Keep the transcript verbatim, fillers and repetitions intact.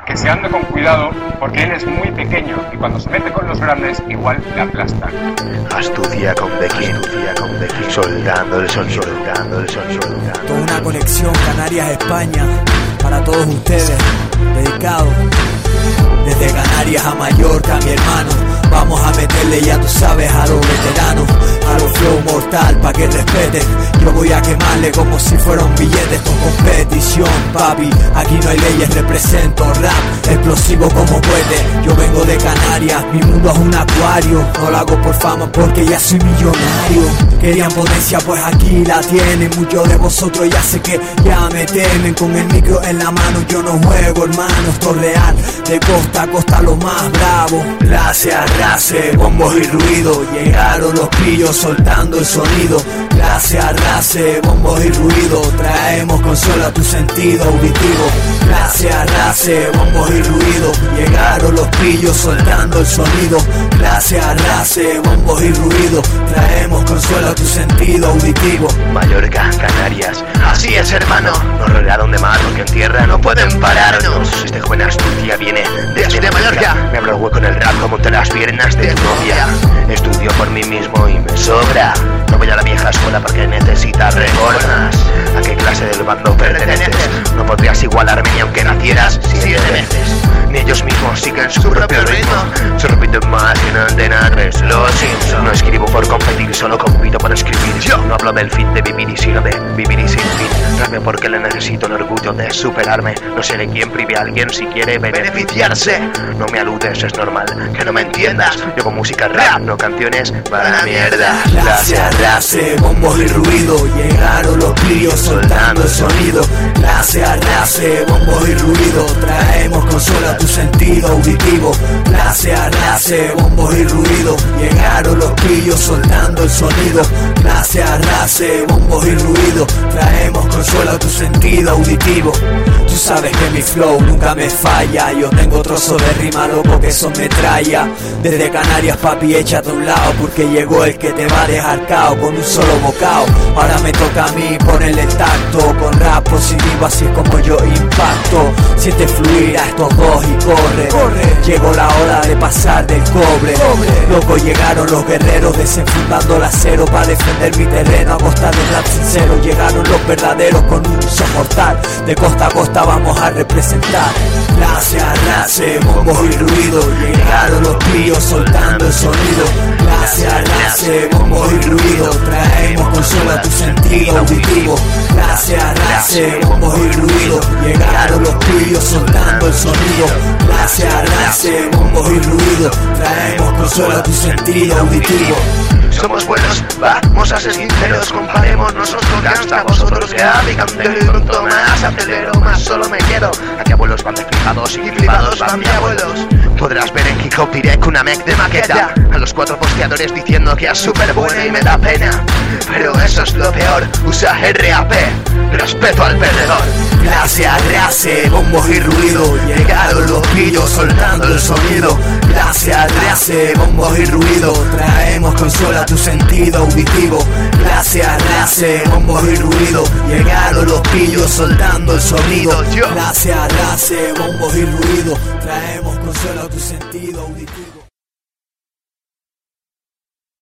que se ande con cuidado porque él es muy pequeño y cuando se mete con los grandes igual le aplastan. Astucia con Becky, astucia con Becky, soldando el sonido, soldando el sonido. Toda una conexión Canarias-España para todos ustedes, dedicado desde Canarias a Mallorca, mi hermano. Vamos a meterle, ya tú sabes, a los veteranos, a los flow mortal, pa' que respeten. Yo voy a quemarle como si fuera un billete. Esto es competición, papi, aquí no hay leyes. Represento rap, explosivo como puede. Yo vengo de Canarias, mi mundo es un acuario. No lo hago por fama porque ya soy millonario. Querían potencia, pues aquí la tienen. Muchos de vosotros ya sé que ya me temen. Con el micro en la mano yo no juego, hermano. Esto es real, de costa a costa lo más bravo. Clase a race, bombos y ruido. Llegaron los pillos soltando el sonido. Clase a race, bombos y ruido. Traemos consuelo a tu sentido auditivo. Clase a race, bombos y ruido. Llegaron los pillos soltando el sonido. Clase a race, bombos y ruido. Traemos consuelo a tu sentido auditivo. Mallorca, Canarias, así es, hermano. Nos rodearon de mar porque en tierra no pueden pararnos. Este joven astucia viene desde de Mallorca. Me abro el hueco en el rap como te las piernas de tu novia. Estudio por mí mismo y me sobra. No voy a la vieja escuela porque necesitas reformas. ¿A qué clase del bando perteneces? No podrías igualarme ni aunque nacieras siete veces. Ni ellos mismos siguen su propio ritmo. Se repiten más que en Antena tres Los Simpsons. No escribo por competir, solo compito por escribir. Yo no hablo del fin de vivir y sino de vivir y sin fin. Rapeo porque le necesito el orgullo de superarme. No seré quien prive a alguien si quiere beneficiarse. No me aludes, es normal que no me entiendas. Yo con música rap, no canciones para la mierda. Clase a race, bombos y ruido. Llegaron los pillos soltando el sonido. Clase a race, bombos y ruido. Traemos consuelo a tu sentido auditivo. Clase a race, bombos y ruido. Llegaron los pillos soltando el sonido. Clase a race, bombos y ruido. Traemos consuelo a tu sentido auditivo. Tú sabes que mi flow nunca me falla. Yo tengo trozos de rima, loco, que son metralla. Desde Canarias, papi, échate a un lado porque llegó el que te va a dejar cao con un solo bocado. Ahora me toca a mí ponerle el tacto. Con rap positivo, así es como yo impacto. Siente fluir a estos dos y corre, corre. Llegó la hora de pasar del cobre, cobre. Loco, llegaron los guerreros desenfundando el acero para defender mi terreno a costa del rap sincero. Llegaron los verdaderos con un uso mortal. De costa a costa vamos a representar. Clase a race, bombos y ruido. Llegaron los pillos soltando el sonido. Clase a race, bombos y ruido. Traemos consuelo a tu sentido auditivo. Clase a race, bombos y ruido. Llegaron los pillos soltando el sonido. Clase a race, bombos y ruido. Traemos consuelo a tu sentido auditivo. Somos buenos, vamos a ser sinceros. Comparemos nosotros hasta vosotros que aplican y pronto más acelero, más solo me quedo. Aquí abuelos van de flipados y flipados van de abuelos. Podrás ver en Hip Hop Direct una mec de maqueta. A los cuatro posteadores diciendo que es súper buena y me da pena. Pero eso es lo peor, usa R A P, respeto al perdedor. Clase a race, bombos y ruido. Llegaron los pillos soltando el sonido. Clase a race, bombos y ruido. Traemos consuelo a tu sentido auditivo. Clase a race, bombos y ruido. Llegaron los pillos soltando el sonido. Clase a race, bombos y ruido. Traemos consuelo a tu sentido auditivo.